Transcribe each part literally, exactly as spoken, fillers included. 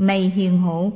Này hiền hộ,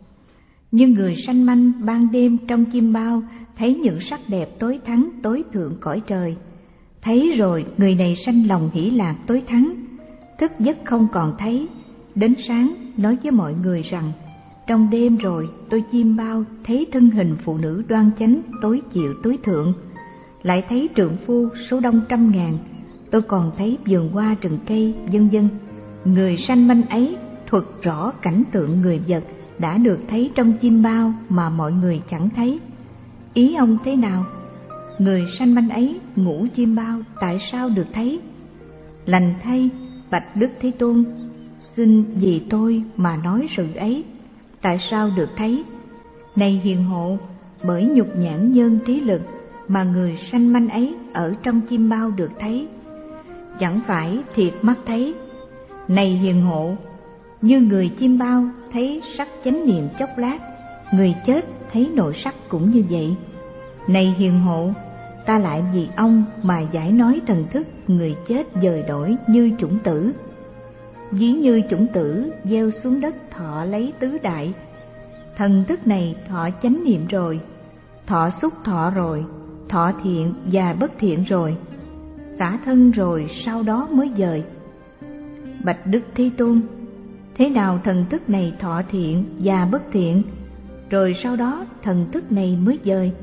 như người sanh manh ban đêm trong chim bao thấy những sắc đẹp tối thắng tối thượng cõi trời, thấy rồi người này sanh lòng hỷ lạc tối thắng, thức giấc không còn thấy, đến sáng nói với mọi người rằng trong đêm rồi tôi chim bao thấy thân hình phụ nữ đoan chánh tối chịu tối thượng, lại thấy trượng phu số đông trăm ngàn, tôi còn thấy vườn hoa rừng cây vân vân. Người sanh manh ấy thuật rõ cảnh tượng người vật đã được thấy trong chim bao mà mọi người chẳng thấy. Ý ông thế nào? Người sanh manh ấy ngủ chim bao tại sao được thấy? Lành thay, bạch Đức Thế Tôn, xin vì tôi mà nói sự ấy, tại sao được thấy? Này hiền hộ, bởi nhục nhãn nhân trí lực mà người sanh manh ấy ở trong chim bao được thấy, chẳng phải thiệt mắt thấy. Này hiền hộ, như người chim bao thấy sắc chánh niệm chốc lát, người chết thấy nội sắc cũng như vậy. Này hiền hộ, ta lại vì ông mà giải nói thần thức người chết dời đổi như chủng tử. Ví như chủng tử gieo xuống đất thọ lấy tứ đại, thần thức này thọ chánh niệm rồi, thọ xúc thọ rồi, thọ thiện và bất thiện rồi, xả thân rồi sau đó mới dời. Bạch Đức Thế Tôn, thế nào thần thức này thọ thiện và bất thiện, rồi sau đó thần thức này mới dời?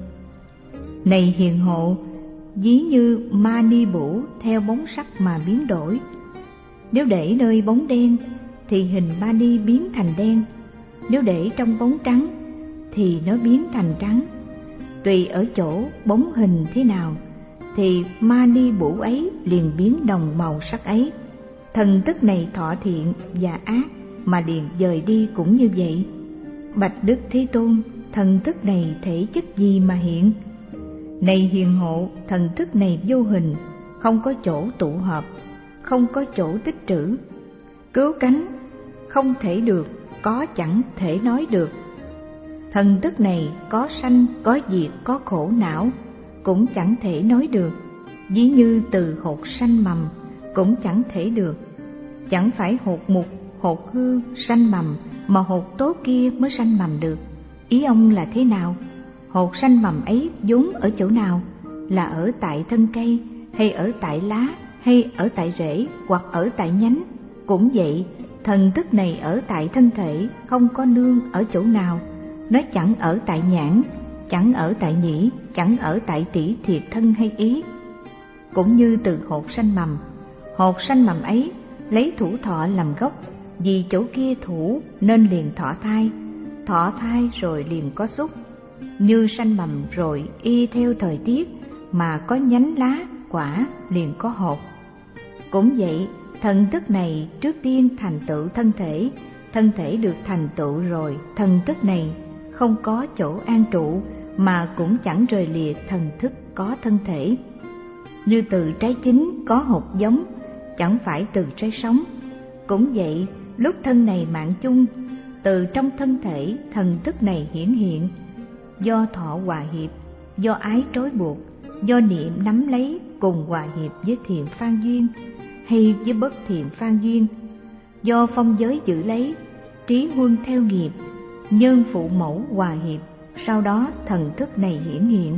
Này hiền hộ, ví như ma ni bủ theo bóng sắc mà biến đổi. Nếu để nơi bóng đen thì hình ma ni biến thành đen, nếu để trong bóng trắng thì nó biến thành trắng. Tùy ở chỗ bóng hình thế nào thì ma ni bủ ấy liền biến đồng màu sắc ấy. Thần thức này thọ thiện và ác mà liền dời đi cũng như vậy. Bạch Đức Thế Tôn, thần thức này thể chất gì mà hiện? Này hiền hộ, thần thức này vô hình, không có chỗ tụ hợp, không có chỗ tích trữ. Cứu cánh không thể được, có chẳng thể nói được. Thần thức này có sanh, có diệt, có khổ não, cũng chẳng thể nói được. Ví như từ hột sanh mầm, cũng chẳng thể được. Chẳng phải hột mục, hột hư sanh mầm, mà hột tốt kia mới sanh mầm được. Ý ông là thế nào? Hột sanh mầm ấy vốn ở chỗ nào? Là ở tại thân cây, hay ở tại lá, hay ở tại rễ, hoặc ở tại nhánh? Cũng vậy, thần thức này ở tại thân thể, không có nương ở chỗ nào. Nó chẳng ở tại nhãn, chẳng ở tại nhĩ, chẳng ở tại tỷ thiệt thân hay ý. Cũng như từ hột sanh mầm, hột sanh mầm ấy lấy thủ thọ làm gốc, vì chỗ kia thủ nên liền thọ thai, thọ thai rồi liền có xúc. Như sanh mầm rồi y theo thời tiết mà có nhánh lá, quả liền có hột. Cũng vậy, thần thức này trước tiên thành tựu thân thể, thân thể được thành tựu rồi, thần thức này không có chỗ an trụ mà cũng chẳng rời lìa thần thức có thân thể. Như từ trái chín có hột giống, chẳng phải từ trái sống. Cũng vậy, lúc thân này mạng chung, từ trong thân thể thần thức này hiển hiện, do thọ hòa hiệp, do ái trói buộc, do niệm nắm lấy cùng hòa hiệp với thiện phan duyên hay với bất thiện phan duyên, do phong giới giữ lấy, trí huân theo nghiệp, nhân phụ mẫu hòa hiệp, sau đó thần thức này hiển hiện.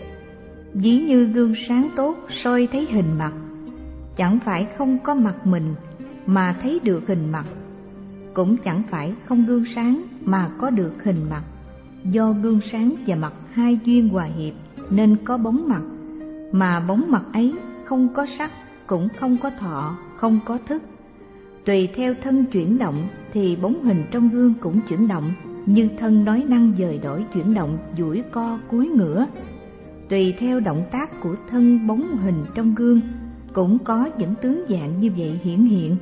Ví như gương sáng tốt soi thấy hình mặt, chẳng phải không có mặt mình mà thấy được hình mặt, cũng chẳng phải không gương sáng mà có được hình mặt. Do gương sáng và mặt hai duyên hòa hiệp nên có bóng mặt, mà bóng mặt ấy không có sắc, cũng không có thọ, không có thức. Tùy theo thân chuyển động thì bóng hình trong gương cũng chuyển động, như thân nói năng dời đổi chuyển động, duỗi co cúi ngửa. Tùy theo động tác của thân bóng hình trong gương cũng có những tướng dạng như vậy hiển hiện.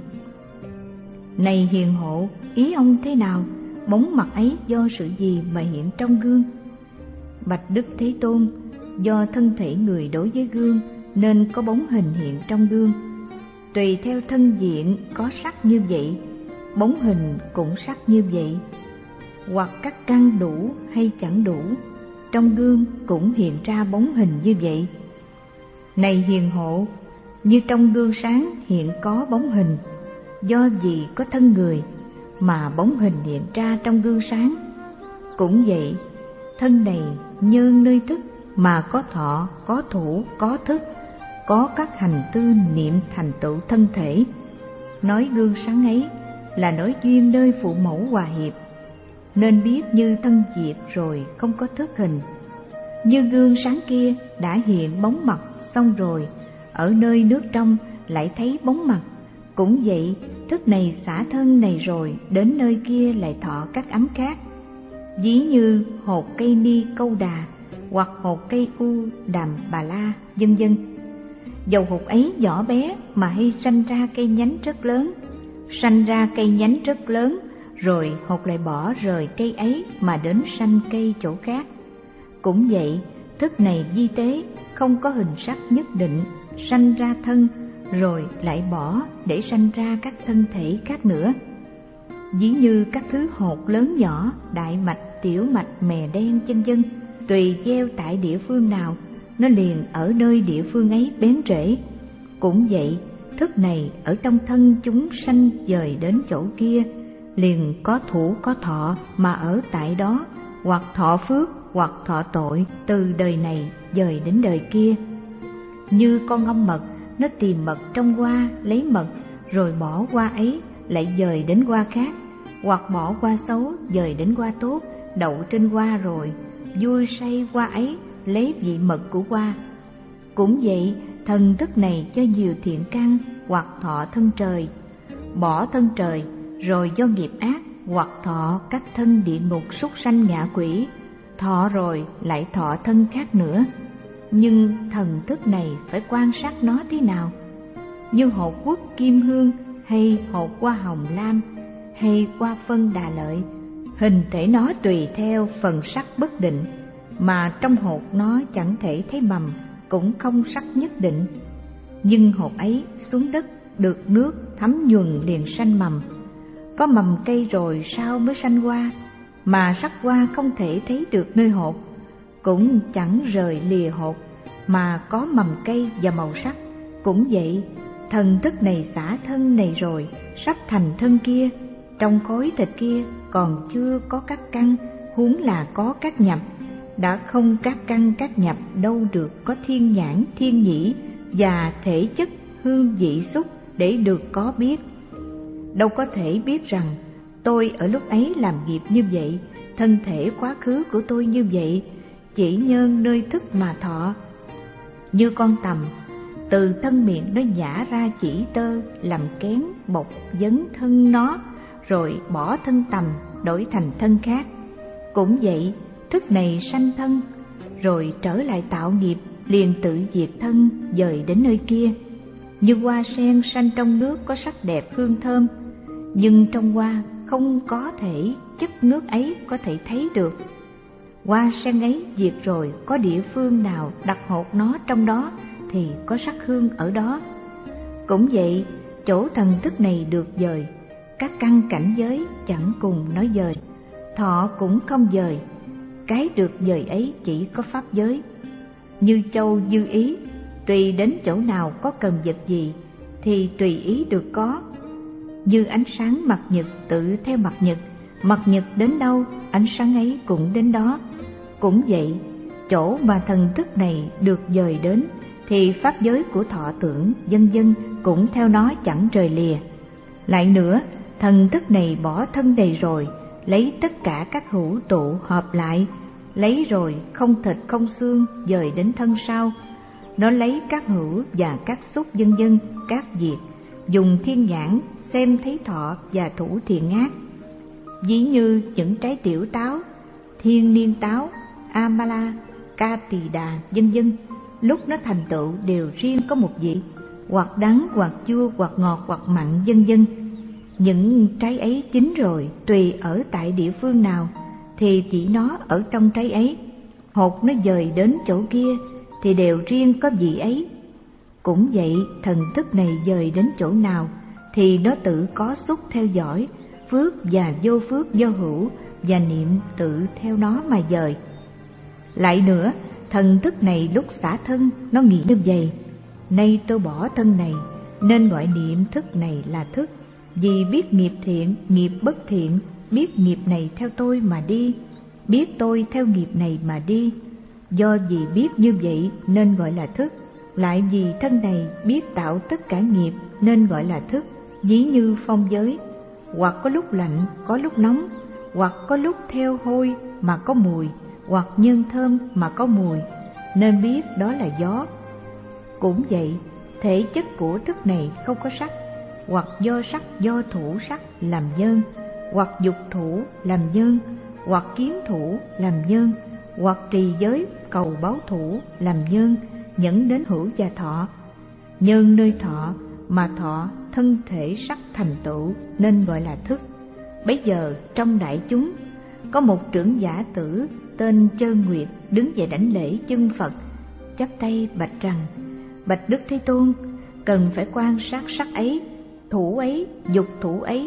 Này hiền hộ, ý ông thế nào? Bóng mặt ấy do sự gì mà hiện trong gương? Bạch Đức Thế Tôn, do thân thể người đối với gương nên có bóng hình hiện trong gương. Tùy theo thân diện có sắc như vậy, bóng hình cũng sắc như vậy. Hoặc các căn đủ hay chẳng đủ, trong gương cũng hiện ra bóng hình như vậy. Này hiền hộ, như trong gương sáng hiện có bóng hình, do vì có thân người mà bóng hình hiện ra trong gương sáng. Cũng vậy, thân này nhơn nơi thức mà có thọ, có thủ, có thức, có các hành tư niệm thành tựu thân thể. Nói gương sáng ấy là nói duyên nơi phụ mẫu hòa hiệp, nên biết như thân diệt rồi không có thức hình. Như gương sáng kia đã hiện bóng mặt xong rồi, ở nơi nước trong lại thấy bóng mặt. Cũng vậy, thức này xả thân này rồi, đến nơi kia lại thọ các ấm khác. Ví như hột cây ni câu đà, hoặc hột cây u đàm bà la, vân vân. Dầu hột ấy nhỏ bé mà hay sanh ra cây nhánh rất lớn, sanh ra cây nhánh rất lớn, rồi hột lại bỏ rời cây ấy mà đến sanh cây chỗ khác. Cũng vậy, thức này vi tế, không có hình sắc nhất định, sanh ra thân, rồi lại bỏ để sanh ra các thân thể khác nữa. Ví như các thứ hột lớn nhỏ, đại mạch, tiểu mạch, mè đen, vân vân, tùy gieo tại địa phương nào, nó liền ở nơi địa phương ấy bén rễ. Cũng vậy, thức này ở trong thân chúng sanh dời đến chỗ kia, liền có thủ có thọ mà ở tại đó, hoặc thọ phước hoặc thọ tội, từ đời này dời đến đời kia. Như con ong mật, nó tìm mật trong hoa, lấy mật, rồi bỏ hoa ấy lại dời đến hoa khác, hoặc bỏ hoa xấu dời đến hoa tốt, đậu trên hoa rồi vui say hoa ấy, lấy vị mật của hoa. Cũng vậy, thần thức này cho nhiều thiện căn hoặc thọ thân trời, bỏ thân trời rồi do nghiệp ác hoặc thọ các thân địa ngục, súc sanh, ngạ quỷ, thọ rồi lại thọ thân khác nữa. Nhưng thần thức này phải quan sát nó thế nào. Như hột quốc kim hương, hay hột hoa hồng lam, hay hoa phân đà lợi, hình thể nó tùy theo phần sắc bất định, mà trong hột nó chẳng thể thấy mầm, cũng không sắc nhất định. Nhưng hột ấy xuống đất được nước thấm nhuần liền sanh mầm. Có mầm cây rồi sao mới sanh hoa, mà sắc hoa không thể thấy được nơi hột, cũng chẳng rời lìa hột, mà có mầm cây và màu sắc. Cũng vậy, thần thức này xả thân này rồi, sắp thành thân kia, trong khối thịt kia còn chưa có các căn, huống là có các nhập. Đã không các căn các nhập, đâu được có thiên nhãn, thiên nhĩ và thể chất hương vị xúc để được có biết. Đâu có thể biết rằng tôi ở lúc ấy làm nghiệp như vậy, thân thể quá khứ của tôi như vậy, chỉ nhân nơi thức mà thọ. Như con tằm, từ thân miệng nó nhả ra chỉ tơ, làm kén bọc vấn thân nó, rồi bỏ thân tằm đổi thành thân khác. Cũng vậy, thức này sanh thân, rồi trở lại tạo nghiệp, liền tự diệt thân, dời đến nơi kia. Như hoa sen sanh trong nước có sắc đẹp hương thơm, nhưng trong hoa không có thể chất nước ấy có thể thấy được. Hoa sen ấy diệt rồi, có địa phương nào đặt hột nó trong đó thì có sắc hương ở đó. Cũng vậy, chỗ thần thức này được dời, các căn cảnh giới chẳng cùng nói dời, thọ cũng không dời. Cái được dời ấy chỉ có pháp giới. Như châu dư ý, tùy đến chỗ nào có cần vật gì thì tùy ý được có. Như ánh sáng mặt nhật tự theo mặt nhật, mặt nhật đến đâu ánh sáng ấy cũng đến đó. Cũng vậy, chỗ mà thần thức này được dời đến thì pháp giới của thọ tưởng vân vân cũng theo nó chẳng rời lìa. Lại nữa, thần thức này bỏ thân này rồi, lấy tất cả các hữu tụ hợp lại, lấy rồi không thịt không xương dời đến thân sau. Nó lấy các hữu và các xúc vân vân, các diệt, dùng thiên nhãn xem thấy thọ và thủ thiện ác. Ví như những trái tiểu táo, thiên niên táo, amala, ca tỳ đà vân vân, lúc nó thành tựu đều riêng có một vị, hoặc đắng hoặc chua hoặc ngọt hoặc mặn vân vân. Những trái ấy chín rồi, tùy ở tại địa phương nào thì chỉ nó ở trong trái ấy, hột nó dời đến chỗ kia thì đều riêng có vị ấy. Cũng vậy, thần thức này dời đến chỗ nào thì nó tự có xúc theo dõi, phước và vô phước do hữu và niệm tự theo nó mà dời. Lại nữa, thần thức này lúc xả thân nó nghĩ như vậy: nay tôi bỏ thân này nên gọi niệm thức này là thức, Vì biết nghiệp thiện, nghiệp bất thiện, biết nghiệp này theo tôi mà đi, biết tôi theo nghiệp này mà đi. Do vì biết như vậy nên gọi là thức, lại vì thân này biết tạo tất cả nghiệp nên gọi là thức. Ví như phong giới, hoặc có lúc lạnh, có lúc nóng, hoặc có lúc theo hôi mà có mùi, hoặc nhân thơm mà có mùi, nên biết đó là gió. Cũng vậy, thể chất của thức này không có sắc, hoặc do sắc do thủ sắc làm nhân, hoặc dục thủ làm nhân, hoặc kiến thủ làm nhân, hoặc trì giới cầu báo thủ làm nhân, dẫn đến hữu và thọ. Nhân nơi thọ mà thọ thân thể sắc thành tựu nên gọi là thức. Bấy giờ trong đại chúng có một trưởng giả tử tên Chơn Nguyệt đứng dậy đảnh lễ chân Phật, chắp tay bạch rằng: Bạch Đức Thế Tôn, cần phải quan sát sắc ấy, thủ ấy, dục thủ ấy,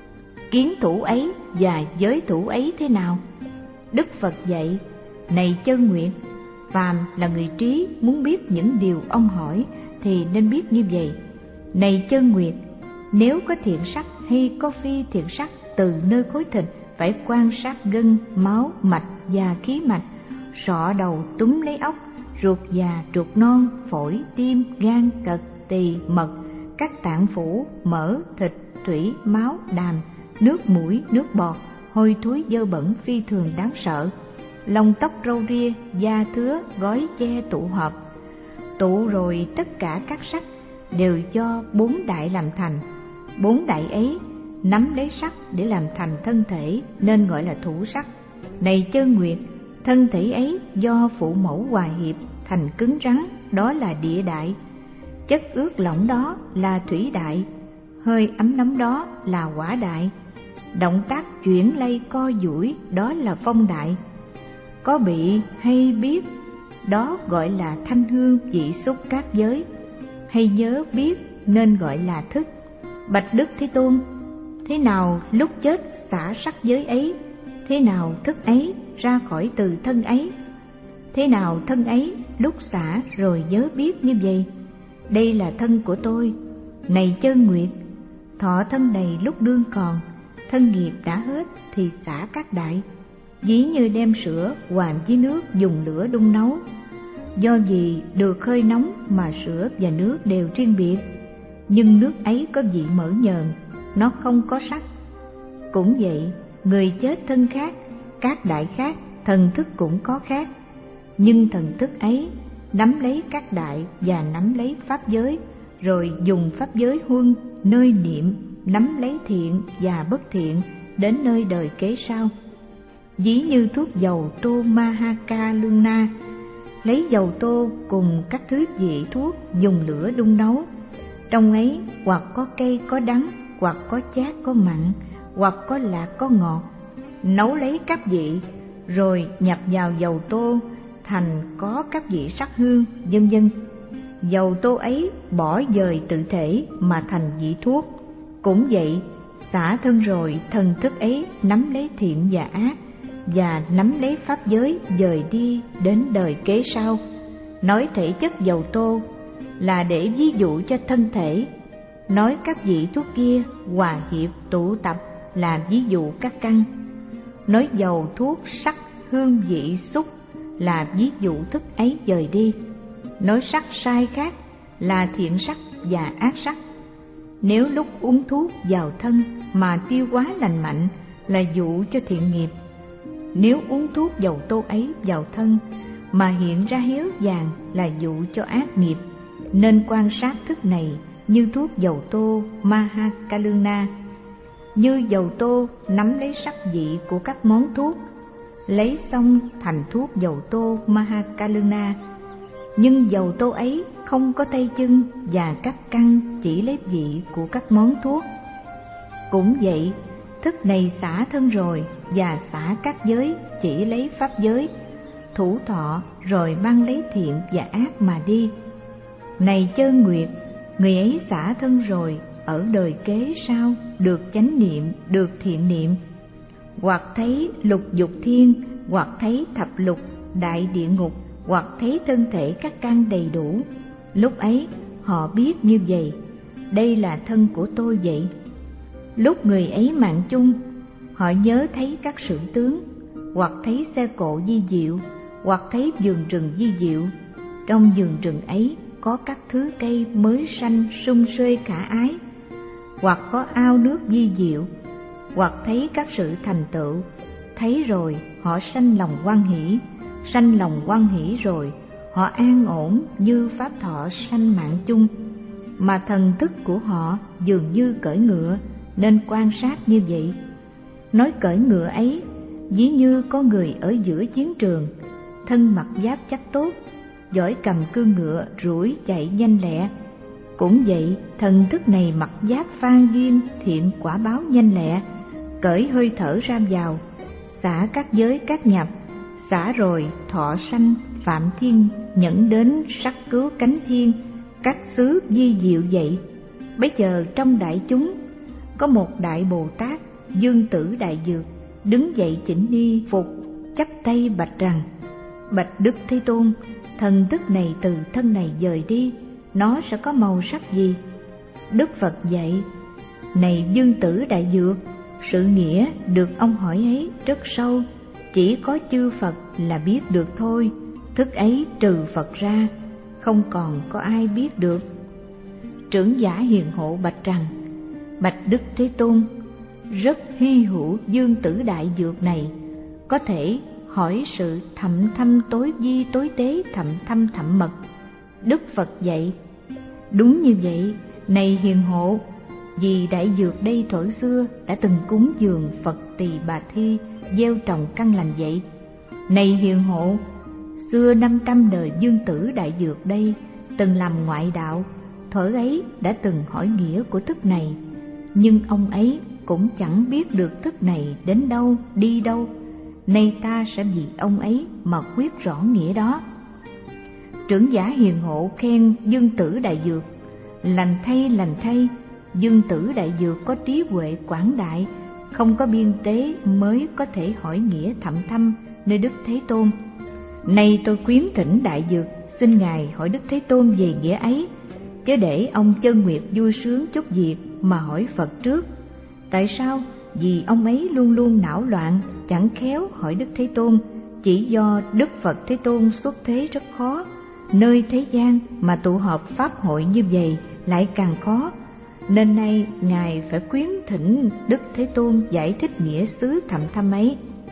kiến thủ ấy và giới thủ ấy thế nào? Đức Phật dạy: Này Chơn Nguyệt, phàm là người trí muốn biết những điều ông hỏi thì nên biết như vậy. Này Chơn Nguyệt, nếu có thiện sắc hay có phi thiện sắc từ nơi khối thịt, phải quan sát gân, máu, mạch và khí mạch, sọ đầu túm lấy óc, ruột già, ruột non, phổi, tim, gan, cật, tỳ, mật, các tạng phủ, mỡ, thịt, thủy, máu, đàm, nước mũi, nước bọt, hôi thối dơ bẩn phi thường đáng sợ, lông tóc râu ria, da thứa, gói che tụ hợp. Tụ rồi tất cả các sắc đều do bốn đại làm thành. Bốn đại ấy nắm lấy sắc để làm thành thân thể nên gọi là thủ sắc. Này Chơn Nguyệt, thân thể ấy do phụ mẫu hòa hiệp thành cứng rắn, đó là địa đại. Chất ướt lỏng đó là thủy đại, hơi ấm nóng đó là hỏa đại, động tác chuyển lay co duỗi đó là phong đại. Có bị hay biết đó gọi là thanh hương vị xúc các giới, hay nhớ biết nên gọi là thức. Bạch Đức Thế Tôn, thế nào lúc chết xả sắc giới ấy, thế nào thức ấy ra khỏi từ thân ấy, thế nào thân ấy lúc xả rồi nhớ biết như vậy? Đây là thân của tôi. Này Chơn Nguyệt, thọ thân này lúc đương còn, thân nghiệp đã hết thì xả các đại, ví như đem sữa hòa với nước dùng lửa đun nấu. Do vì được hơi nóng mà sữa và nước đều riêng biệt, nhưng nước ấy có vị mỡ nhờn, nó không có sắc. Cũng vậy, người chết thân khác, các đại khác, thần thức cũng có khác, nhưng thần thức ấy nắm lấy các đại và nắm lấy pháp giới, rồi dùng pháp giới huân nơi niệm nắm lấy thiện và bất thiện đến nơi đời kế sau. Ví như thuốc dầu tô Mahaka Lương Na, lấy dầu tô cùng các thứ vị thuốc dùng lửa đun nấu. Trong ấy hoặc có cây có đắng, hoặc có chát có mặn, hoặc có lạc có ngọt. Nấu lấy các vị rồi nhập vào dầu tô thành có các vị sắc hương, vân vân. Dầu tô ấy bỏ dời tự thể mà thành vị thuốc. Cũng vậy, xả thân rồi thần thức ấy nắm lấy thiện và ác, và nắm lấy pháp giới dời đi đến đời kế sau. Nói thể chất dầu tô là để ví dụ cho thân thể, nói các vị thuốc kia hòa hiệp tụ tập là ví dụ các căn. Nói dầu thuốc sắc hương vị xúc là ví dụ thức ấy dời đi. Nói sắc sai khác là thiện sắc và ác sắc. Nếu lúc uống thuốc vào thân mà tiêu hóa lành mạnh là dụ cho thiện nghiệp. Nếu uống thuốc dầu tô ấy vào thân mà hiện ra héo vàng là dụ cho ác nghiệp. Nên quan sát thức này như thuốc dầu tô Mahakaluna. Như dầu tô nắm lấy sắc vị của các món thuốc, lấy xong thành thuốc dầu tô Mahakaluna. Nhưng dầu tô ấy không có tay chân và các căn, chỉ lấy vị của các món thuốc. Cũng vậy, thức này xả thân rồi và xả các giới, chỉ lấy pháp giới, thủ thọ rồi mang lấy thiện và ác mà đi. Này Chơn Nguyệt, người ấy xả thân rồi ở đời kế sau được chánh niệm, được thiện niệm, hoặc thấy lục dục thiên, hoặc thấy thập lục đại địa ngục, hoặc thấy thân thể các căn đầy đủ. Lúc ấy họ biết như vậy, đây là thân của tôi vậy. Lúc người ấy mạng chung, họ nhớ thấy các sử tướng, hoặc thấy xe cộ di diệu, hoặc thấy vườn rừng di diệu. Trong vườn rừng ấy có các thứ cây mới xanh sum xuê khả ái, hoặc có ao nước di diệu, hoặc thấy các sự thành tựu. Thấy rồi họ sanh lòng hoan hỷ, sanh lòng hoan hỷ rồi họ an ổn như pháp thọ sanh mạng chung. Mà thần thức của họ dường như cưỡi ngựa, nên quan sát như vậy. Nói cưỡi ngựa ấy, ví như có người ở giữa chiến trường, thân mặc giáp chắc tốt, giỏi cầm cương ngựa rủi chạy nhanh lẹ. Cũng vậy, thần thức này mặc giáp phan duyên thiện quả báo nhanh lẹ, cởi hơi thở ra vào, xả các giới các nhập, xả rồi thọ sanh phạm thiên, nhẫn đến sắc cứu cánh thiên, các xứ di diệu vậy. Bấy giờ trong đại chúng có một đại Bồ Tát Dương Tử Đại Dược đứng dậy chỉnh ni phục, chắp tay bạch rằng: Bạch Đức Thế Tôn, thần thức này từ thân này dời đi, nó sẽ có màu sắc gì? Đức Phật dạy: Này Dương Tử Đại Dược, sự nghĩa được ông hỏi ấy rất sâu, chỉ có chư Phật là biết được thôi. Thức ấy trừ Phật ra, không còn có ai biết được. Trưởng giả hiền hộ bạch rằng: Bạch Đức Thế Tôn, rất hy hữu Dương Tử Đại Dược này, có thể hỏi sự thậm thâm tối vi tối tế thậm thâm thậm mật. Đức Phật dạy: Đúng như vậy, này hiền hộ, vì Đại Dược đây thuở xưa đã từng cúng dường Phật Tỳ Bà Thi, gieo trồng căn lành vậy. Này hiền hộ, xưa năm trăm đời Dương Tử Đại Dược đây từng làm ngoại đạo, thuở ấy đã từng hỏi nghĩa của thức này, nhưng ông ấy cũng chẳng biết được thức này đến đâu đi đâu. Nay ta sẽ vì ông ấy mà quyết rõ nghĩa đó. Trưởng giả hiền hộ khen Dương Tử Đại Dược: Lành thay, lành thay, Dương Tử Đại Dược có trí huệ quảng đại, không có biên tế mới có thể hỏi nghĩa thậm thâm nơi Đức Thế Tôn. Nay tôi khuyến thỉnh Đại Dược xin Ngài hỏi Đức Thế Tôn về nghĩa ấy, chứ để ông Chân Nguyệt vui sướng chút việc mà hỏi Phật trước. Tại sao? Vì ông ấy luôn luôn não loạn, chẳng khéo hỏi Đức Thế Tôn, chỉ do Đức Phật Thế Tôn xuất thế rất khó. Nơi thế gian mà tụ họp pháp hội như vậy lại càng khó, nên nay Ngài phải khuyến thỉnh Đức Thế Tôn giải thích nghĩa xứ thậm thâm ấy.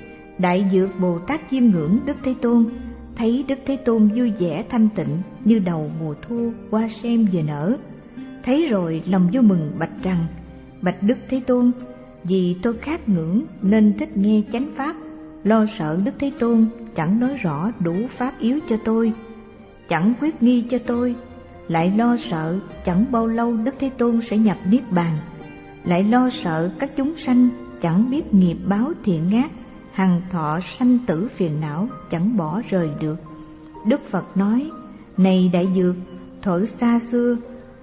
Đại Dược Bồ Tát chiêm ngưỡng Đức Thế Tôn, thấy Đức Thế Tôn vui vẻ thanh tịnh như đầu mùa thu hoa sen vừa nở. Thấy rồi lòng vui mừng bạch rằng: Bạch Đức Thế Tôn, vì tôi khát ngưỡng nên thích nghe chánh pháp, lo sợ Đức Thế Tôn chẳng nói rõ đủ pháp yếu cho tôi, chẳng quyết nghi cho tôi, lại lo sợ chẳng bao lâu Đức Thế Tôn sẽ nhập niết bàn, lại lo sợ các chúng sanh chẳng biết nghiệp báo thiện ác, hằng thọ sanh tử phiền não chẳng bỏ rời được. Đức Phật nói: Này Đại Dược, thuở xa xưa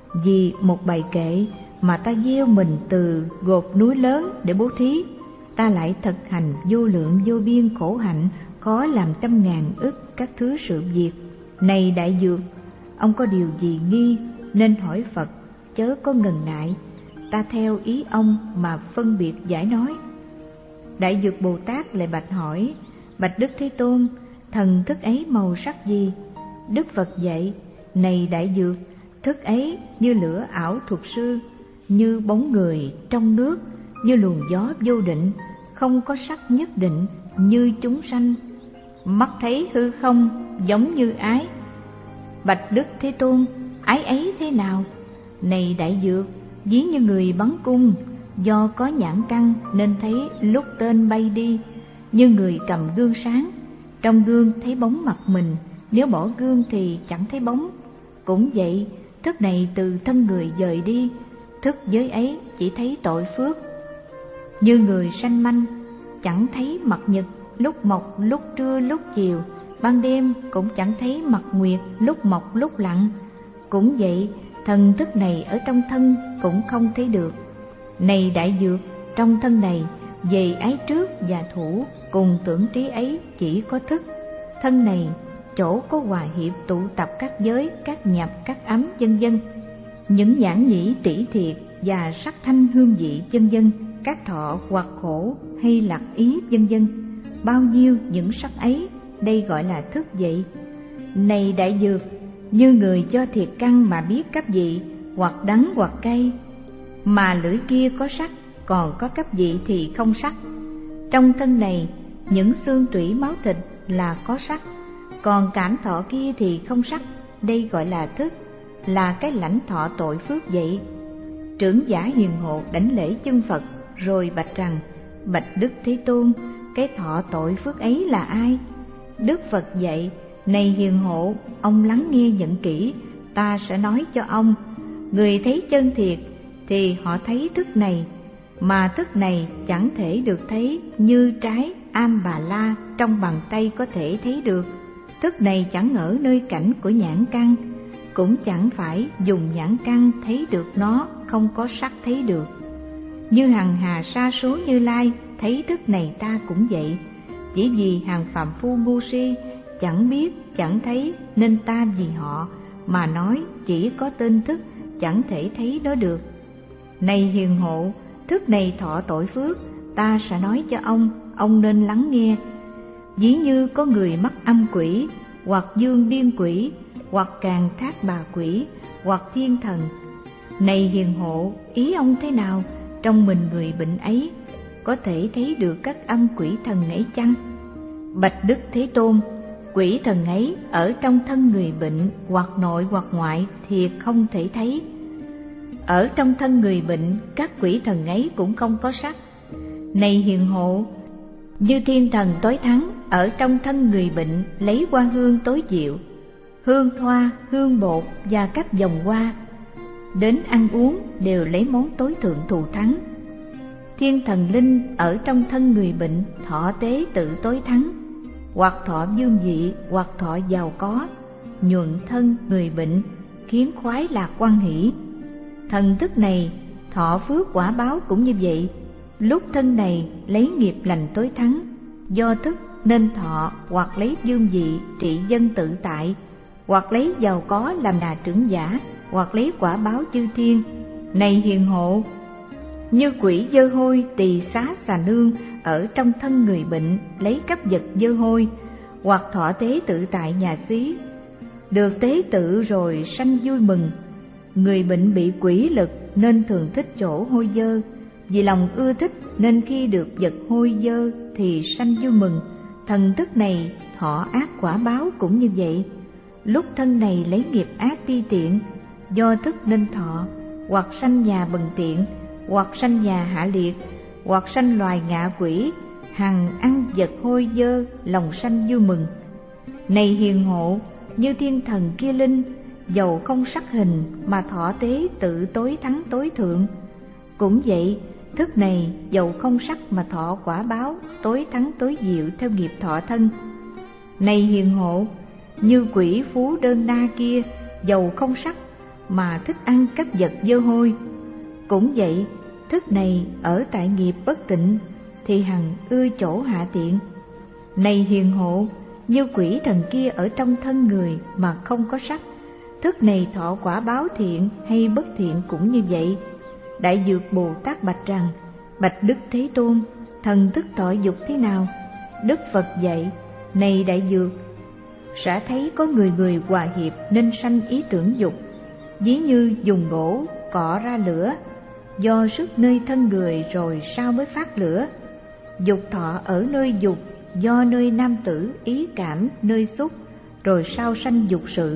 vì một bài kệ mà ta gieo mình từ gột núi lớn để bố thí, ta lại thực hành vô lượng vô biên khổ hạnh, có làm trăm ngàn ức các thứ sự việc. Này Đại Dược, ông có điều gì nghi nên hỏi Phật, chớ có ngần ngại, ta theo ý ông mà phân biệt giải nói. Đại Dược Bồ Tát lại bạch hỏi: Bạch Đức Thế Tôn, thần thức ấy màu sắc gì? Đức Phật dạy: Này Đại Dược, thức ấy như lửa ảo thuật sư, như bóng người trong nước, như luồng gió vô định, không có sắc nhất định, như chúng sanh. Mắt thấy hư không giống như ái. Bạch Đức Thế Tôn, ái ấy thế nào? Này Đại Dược, ví như người bắn cung, do có nhãn căn nên thấy lúc tên bay đi, như người cầm gương sáng, trong gương thấy bóng mặt mình, nếu bỏ gương thì chẳng thấy bóng. Cũng vậy, thức này từ thân người dời đi, thức giới ấy chỉ thấy tội phước. Như người sanh manh, chẳng thấy mặt nhật lúc mọc lúc trưa lúc chiều, ban đêm cũng chẳng thấy mặt nguyệt lúc mọc lúc lặn. Cũng vậy, thần thức này ở trong thân cũng không thấy được. Này Đại Dược, trong thân này về ái trước và thủ cùng tưởng trí ấy chỉ có thức. Thân này chỗ có hòa hiệp tụ tập các giới, các nhập, các ấm vân vân. Những giảng nhĩ tỷ thiệt và sắc thanh hương vị vân vân, các thọ hoặc khổ hay lạc ý vân vân. Bao nhiêu những sắc ấy, đây gọi là thức vậy. Này đại dược, như người cho thiệt căn mà biết cấp vị, hoặc đắng hoặc cay, mà lưỡi kia có sắc, còn có cấp vị thì không sắc. Trong thân này, những xương tủy máu thịt là có sắc, còn cảm thọ kia thì không sắc, đây gọi là thức, là cái lãnh thọ tội phước vậy. Trưởng giả hiền hộ đảnh lễ chân Phật, rồi bạch rằng: bạch Đức Thế Tôn, cái thọ tội phước ấy là ai? Đức Phật dạy: này hiền hộ, ông lắng nghe nhận kỹ, ta sẽ nói cho ông. Người thấy chân thiệt thì họ thấy thức này, mà thức này chẳng thể được thấy như trái am bà la trong bàn tay có thể thấy được. Thức này chẳng ở nơi cảnh của nhãn căn, cũng chẳng phải dùng nhãn căn thấy được nó, không có sắc thấy được. Như hằng hà sa số Như Lai thấy thức này ta cũng vậy. Chỉ vì hàng phàm phu ngu si chẳng biết chẳng thấy, nên ta vì họ mà nói chỉ có tên thức, chẳng thể thấy nó được. Này hiền hộ, thức này thọ tội phước, ta sẽ nói cho ông, ông nên lắng nghe. Ví như có người mắc âm quỷ, hoặc dương điên quỷ, hoặc càng thác bà quỷ, hoặc thiên thần. Này hiền hộ, ý ông thế nào? Trong mình người bệnh ấy có thể thấy được các âm quỷ thần ấy chăng? Bạch Đức Thế Tôn, quỷ thần ấy ở trong thân người bệnh, hoặc nội hoặc ngoại thì không thể thấy. Ở trong thân người bệnh, các quỷ thần ấy cũng không có sắc. Này hiền hộ, như thiên thần tối thắng ở trong thân người bệnh lấy hoa hương tối diệu, hương thoa, hương bột và các dòng hoa, đến ăn uống đều lấy món tối thượng thù thắng. Thiên thần linh ở trong thân người bệnh thọ tế tự tối thắng, hoặc thọ dương vị, hoặc thọ giàu có, nhuận thân người bệnh, khiến khoái lạc quan hỷ. Thần thức này thọ phước quả báo cũng như vậy. Lúc thân này lấy nghiệp lành tối thắng, do thức nên thọ, hoặc lấy dương vị trị dân tự tại, hoặc lấy giàu có làm đà trưởng giả, hoặc lấy quả báo chư thiên. Này hiền hộ, như quỷ dơ hôi tỳ xá xà nương ở trong thân người bệnh lấy cấp vật dơ hôi, hoặc thọ tế tự tại nhà xí, được tế tự rồi sanh vui mừng. Người bệnh bị quỷ lực nên thường thích chỗ hôi dơ, vì lòng ưa thích nên khi được vật hôi dơ thì sanh vui mừng. Thần thức này thọ ác quả báo cũng như vậy. Lúc thân này lấy nghiệp ác ti tiện, do thức nên thọ, hoặc sanh nhà bần tiện, hoặc sanh nhà hạ liệt, hoặc sanh loài ngạ quỷ, hằng ăn vật hôi dơ, lòng sanh vui mừng. Này hiền hộ, như thiên thần kia linh, dầu không sắc hình mà thọ tế tự tối thắng tối thượng. Cũng vậy, thức này dầu không sắc mà thọ quả báo tối thắng tối diệu theo nghiệp thọ thân. Này hiền hộ, như quỷ phú đơn na kia, dầu không sắc mà thích ăn các vật dơ hôi. Cũng vậy, thức này ở tại nghiệp bất tịnh thì hằng ưa chỗ hạ tiện. Này hiền hộ, như quỷ thần kia ở trong thân người mà không có sắc, thức này thọ quả báo thiện hay bất thiện cũng như vậy. Đại Dược Bồ Tát bạch rằng: bạch Đức Thế Tôn, thần thức thọ dục thế nào? Đức Phật dạy: này Đại Dược, sẽ thấy có người người hòa hiệp nên sanh ý tưởng dục. Ví như dùng gỗ cọ ra lửa, do sức nơi thân người rồi sao mới phát lửa. Dục thọ ở nơi dục, do nơi nam tử ý cảm nơi xúc, rồi sao sanh dục sự.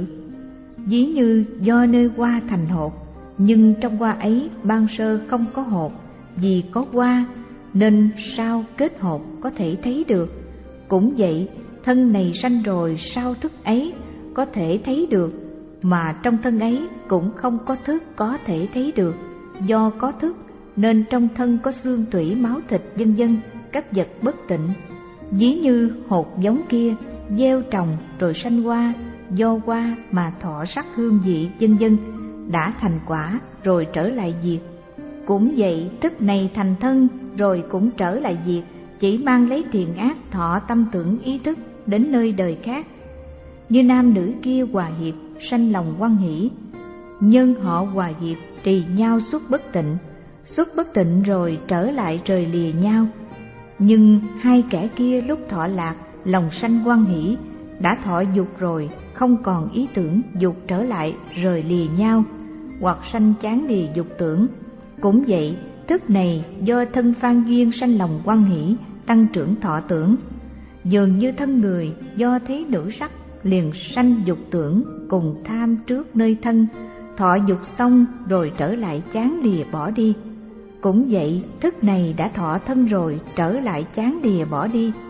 Ví như do nơi hoa thành hột, nhưng trong hoa ấy ban sơ không có hột, vì có hoa nên sao kết hột có thể thấy được. Cũng vậy, thân này sanh rồi sao thức ấy có thể thấy được, mà trong thân ấy cũng không có thức có thể thấy được. Do có thức nên trong thân có xương tủy máu thịt vân vân, các vật bất tịnh. Ví như hột giống kia gieo trồng rồi sanh hoa, do hoa mà thọ sắc hương vị vân vân, đã thành quả rồi trở lại diệt. Cũng vậy, thức này thành thân rồi cũng trở lại diệt, chỉ mang lấy thiện ác thọ tâm tưởng ý thức đến nơi đời khác. Như nam nữ kia hòa hiệp sanh lòng hoan hỷ, nhân họ hòa diệt trì nhau xuất bất tịnh, xuất bất tịnh rồi trở lại rời lìa nhau. Nhưng hai kẻ kia lúc thọ lạc lòng sanh hoan hỷ, đã thọ dục rồi không còn ý tưởng dục trở lại rời lìa nhau, hoặc sanh chán lìa dục tưởng. Cũng vậy, thức này do thân phan duyên sanh lòng hoan hỷ, tăng trưởng thọ tưởng. Dường như thân người do thấy nữ sắc liền sanh dục tưởng cùng tham trước nơi thân, thọ dục xong rồi trở lại chán lìa bỏ đi. Cũng vậy, thức này đã thọ thân rồi trở lại chán lìa bỏ đi.